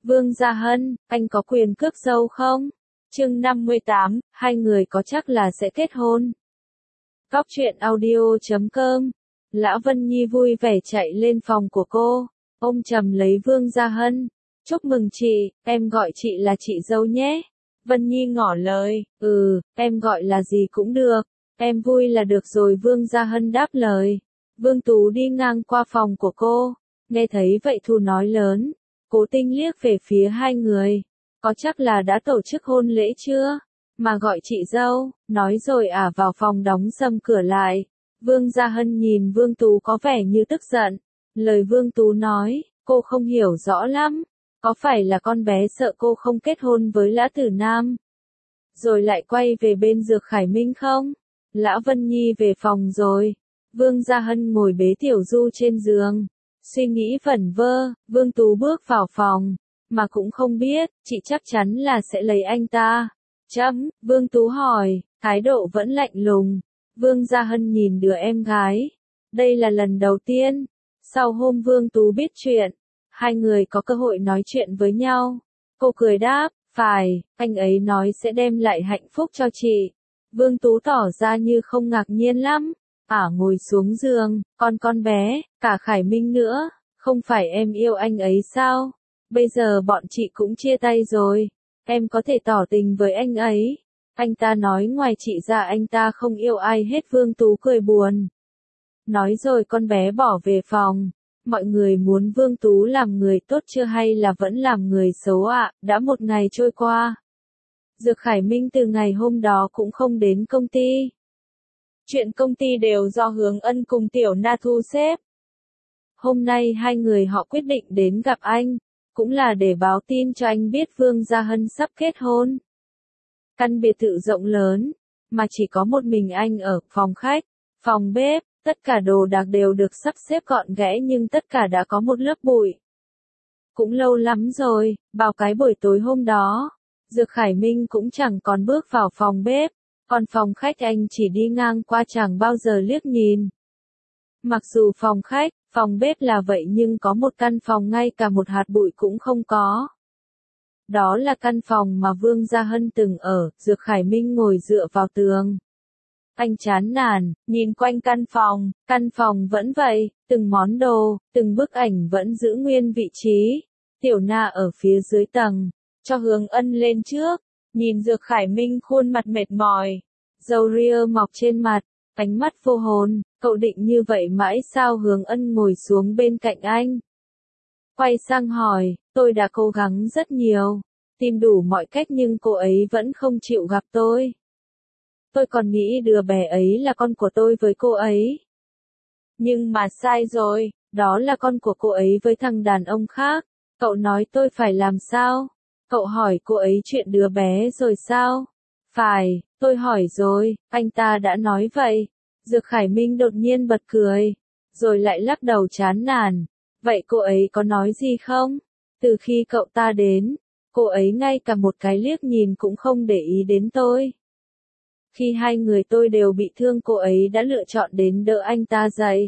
Vương Gia Hân, anh có quyền cướp dâu không? Chương 58, hai người có chắc là sẽ kết hôn. Cóc truyện audio.com. Lã Vân Nhi vui vẻ chạy lên phòng của cô, ôm chầm lấy Vương Gia Hân. Chúc mừng chị, em gọi chị là chị dâu nhé. Vân Nhi ngỏ lời, em gọi là gì cũng được, em vui là được rồi. Vương Gia Hân đáp lời. Vương Tú đi ngang qua phòng của cô, nghe thấy vậy Thu nói lớn, cố tình liếc về phía hai người. Có chắc là đã tổ chức hôn lễ chưa? Mà gọi chị dâu, nói rồi vào phòng đóng sầm cửa lại. Vương Gia Hân nhìn Vương Tú có vẻ như tức giận. Lời Vương Tú nói, cô không hiểu rõ lắm. Có phải là con bé sợ cô không kết hôn với Lã Tử Nam? Rồi lại quay về bên Dược Khải Minh không? Lã Vân Nhi về phòng rồi. Vương Gia Hân ngồi bế Tiểu Du trên giường. Suy nghĩ vẩn vơ, Vương Tú bước vào phòng. Mà cũng không biết, chị chắc chắn là sẽ lấy anh ta. Vương Tú hỏi, thái độ vẫn lạnh lùng. Vương Gia Hân nhìn đứa em gái. Đây là lần đầu tiên. Sau hôm Vương Tú biết chuyện, hai người có cơ hội nói chuyện với nhau. Cô cười đáp, phải, anh ấy nói sẽ đem lại hạnh phúc cho chị. Vương Tú tỏ ra như không ngạc nhiên lắm. Ngồi xuống giường, con bé, cả Khải Minh nữa, không phải em yêu anh ấy sao? Bây giờ bọn chị cũng chia tay rồi, em có thể tỏ tình với anh ấy. Anh ta nói ngoài chị ra anh ta không yêu ai hết. Vương Tú cười buồn. Nói rồi con bé bỏ về phòng. Mọi người muốn Vương Tú làm người tốt chưa hay là vẫn làm người xấu ạ? Đã một ngày trôi qua. Dược Khải Minh từ ngày hôm đó cũng không đến công ty. Chuyện công ty đều do Hướng Ân cùng Tiểu Na thu xếp. Hôm nay hai người họ quyết định đến gặp anh, cũng là để báo tin cho anh biết Vương Gia Hân sắp kết hôn. Căn biệt thự rộng lớn, mà chỉ có một mình anh ở, phòng khách, phòng bếp, tất cả đồ đạc đều được sắp xếp gọn gẽ nhưng tất cả đã có một lớp bụi. Cũng lâu lắm rồi, vào cái buổi tối hôm đó, Dược Khải Minh cũng chẳng còn bước vào phòng bếp, còn phòng khách anh chỉ đi ngang qua chẳng bao giờ liếc nhìn. Mặc dù phòng khách, phòng bếp là vậy nhưng có một căn phòng ngay cả một hạt bụi cũng không có. Đó là căn phòng mà Vương Gia Hân từng ở. Dược Khải Minh ngồi dựa vào tường. Anh chán nản, nhìn quanh căn phòng vẫn vậy, từng món đồ, từng bức ảnh vẫn giữ nguyên vị trí. Tiểu Na ở phía dưới tầng, cho Hướng Ân lên trước, nhìn Dược Khải Minh khuôn mặt mệt mỏi, râu ria mọc trên mặt, ánh mắt vô hồn, cậu định như vậy mãi sao? Hướng Ân ngồi xuống bên cạnh anh. Quay sang hỏi, tôi đã cố gắng rất nhiều, tìm đủ mọi cách nhưng cô ấy vẫn không chịu gặp tôi. Tôi còn nghĩ đứa bé ấy là con của tôi với cô ấy. Nhưng mà sai rồi, đó là con của cô ấy với thằng đàn ông khác. Cậu nói tôi phải làm sao? Cậu hỏi cô ấy chuyện đứa bé rồi sao? Phải, tôi hỏi rồi, anh ta đã nói vậy. Dược Khải Minh đột nhiên bật cười, rồi lại lắc đầu chán nản. Vậy cô ấy có nói gì không? Từ khi cậu ta đến, cô ấy ngay cả một cái liếc nhìn cũng không để ý đến tôi. Khi hai người tôi đều bị thương cô ấy đã lựa chọn đến đỡ anh ta dậy.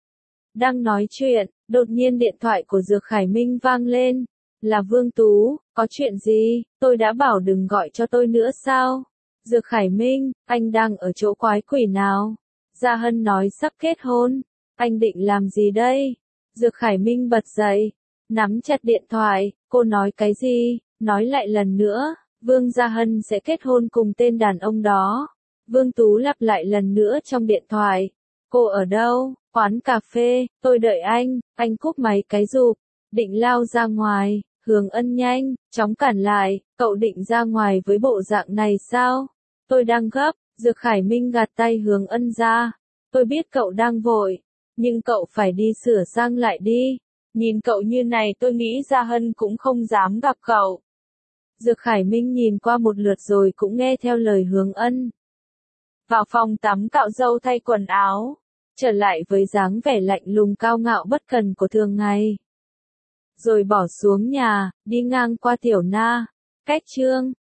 Đang nói chuyện, đột nhiên điện thoại của Dược Khải Minh vang lên. Là Vương Tú, có chuyện gì? Tôi đã bảo đừng gọi cho tôi nữa sao? Dược Khải Minh, anh đang ở chỗ quái quỷ nào? Gia Hân nói sắp kết hôn. Anh định làm gì đây? Dược Khải Minh bật dậy, nắm chặt điện thoại. Cô nói cái gì? Nói lại lần nữa. Vương Gia Hân sẽ kết hôn cùng tên đàn ông đó. Vương Tú lặp lại lần nữa trong điện thoại. Cô ở đâu? Quán cà phê, tôi đợi anh cúp máy cái rụp, định lao ra ngoài. Hướng Ân nhanh chóng cản lại, cậu định ra ngoài với bộ dạng này sao? Tôi đang gấp. Dược Khải Minh gạt tay Hướng Ân ra. Tôi biết cậu đang vội, nhưng cậu phải đi sửa sang lại đi. Nhìn cậu như này tôi nghĩ Gia Hân cũng không dám gặp cậu. Dược Khải Minh nhìn qua một lượt rồi cũng nghe theo lời Hướng Ân. Vào phòng tắm cạo râu thay quần áo, trở lại với dáng vẻ lạnh lùng cao ngạo bất cần của thường ngày. Rồi bỏ xuống nhà, đi ngang qua Tiểu Na. Cách chương